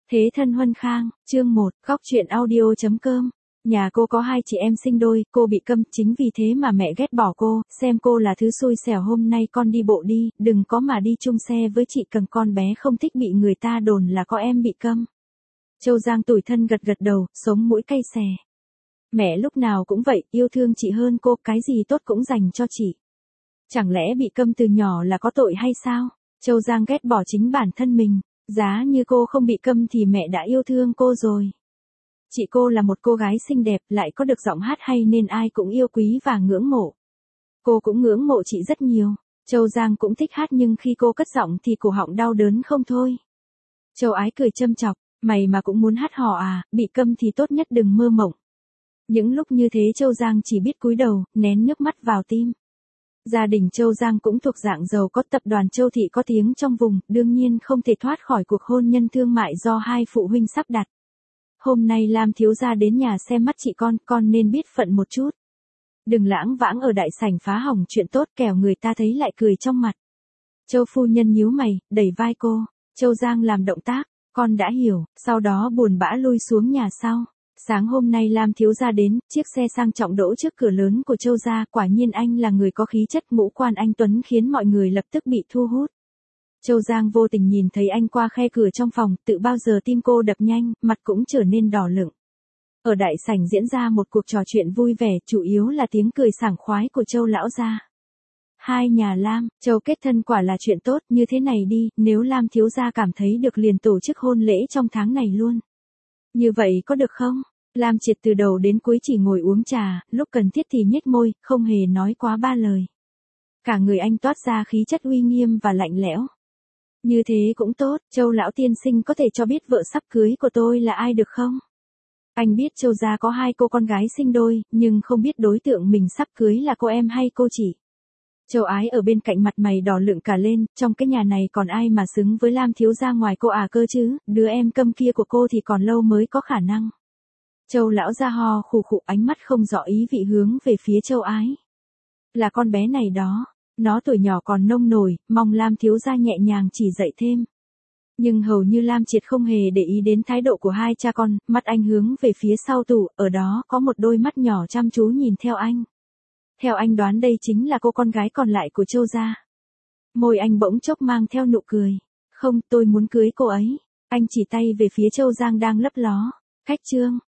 Thế thân huân khang, chương 1, góc truyện audio.com. Nhà cô có hai chị em sinh đôi, cô bị câm, chính vì thế mà mẹ ghét bỏ cô, xem cô là thứ xui xẻo. Hôm nay con đi bộ đi, đừng có mà đi chung xe với chị Cần, con bé không thích bị người ta đồn là có em bị câm. Châu Giang tủi thân gật gật đầu, sống mũi cay xè. Mẹ lúc nào cũng vậy, yêu thương chị hơn cô, cái gì tốt cũng dành cho chị. Chẳng lẽ bị câm từ nhỏ là có tội hay sao? Châu Giang ghét bỏ chính bản thân mình. Giá như cô không bị câm thì mẹ đã yêu thương cô rồi. Chị cô là một cô gái xinh đẹp, lại có được giọng hát hay nên ai cũng yêu quý và ngưỡng mộ. Cô cũng ngưỡng mộ chị rất nhiều. Châu Giang cũng thích hát nhưng khi cô cất giọng thì cổ họng đau đớn không thôi. Châu Ái cười châm chọc, mày mà cũng muốn hát hò à, bị câm thì tốt nhất đừng mơ mộng. Những lúc như thế Châu Giang chỉ biết cúi đầu, nén nước mắt vào tim. Gia đình Châu Giang cũng thuộc dạng giàu có, tập đoàn Châu Thị có tiếng trong vùng, đương nhiên không thể thoát khỏi cuộc hôn nhân thương mại do hai phụ huynh sắp đặt. Hôm nay Lam thiếu gia đến nhà xem mắt chị con nên biết phận một chút. Đừng lãng vãng ở đại sảnh phá hỏng chuyện tốt kẻo người ta thấy lại cười trong mặt. Châu phu nhân nhíu mày, đẩy vai cô. Châu Giang làm động tác, con đã hiểu, sau đó buồn bã lui xuống nhà sau. Sáng hôm nay Lam thiếu gia đến, chiếc xe sang trọng đỗ trước cửa lớn của Châu gia, quả nhiên anh là người có khí chất, ngũ quan anh tuấn khiến mọi người lập tức bị thu hút. Châu Giang vô tình nhìn thấy anh qua khe cửa trong phòng, tự bao giờ tim cô đập nhanh, mặt cũng trở nên đỏ lựng. Ở đại sảnh diễn ra một cuộc trò chuyện vui vẻ, chủ yếu là tiếng cười sảng khoái của Châu lão gia. Hai nhà Lam, Châu kết thân quả là chuyện tốt, như thế này đi, nếu Lam thiếu gia cảm thấy được liền tổ chức hôn lễ trong tháng này luôn. Như vậy có được không? Lam Triệt từ đầu đến cuối chỉ ngồi uống trà, lúc cần thiết thì nhếch môi, không hề nói quá ba lời. Cả người anh toát ra khí chất uy nghiêm và lạnh lẽo. Như thế cũng tốt, Châu lão tiên sinh có thể cho biết vợ sắp cưới của tôi là ai được không? Anh biết Châu gia có hai cô con gái sinh đôi, nhưng không biết đối tượng mình sắp cưới là cô em hay cô chị. Châu Ái ở bên cạnh mặt mày đỏ lựng cả lên, trong cái nhà này còn ai mà xứng với Lam thiếu gia ngoài cô à cơ chứ, đứa em câm kia của cô thì còn lâu mới có khả năng. Châu lão ra ho khụ khụ, ánh mắt không rõ ý vị hướng về phía Châu Ái. Là con bé này đó, nó tuổi nhỏ còn nông nổi, mong Lam thiếu gia nhẹ nhàng chỉ dạy thêm. Nhưng hầu như Lam Triệt không hề để ý đến thái độ của hai cha con, mắt anh hướng về phía sau tủ, ở đó có một đôi mắt nhỏ chăm chú nhìn theo anh. Theo anh đoán đây chính là cô con gái còn lại của Châu gia. Môi anh bỗng chốc mang theo nụ cười. Không, tôi muốn cưới cô ấy. Anh chỉ tay về phía Châu Giang đang lấp ló. Khách trương,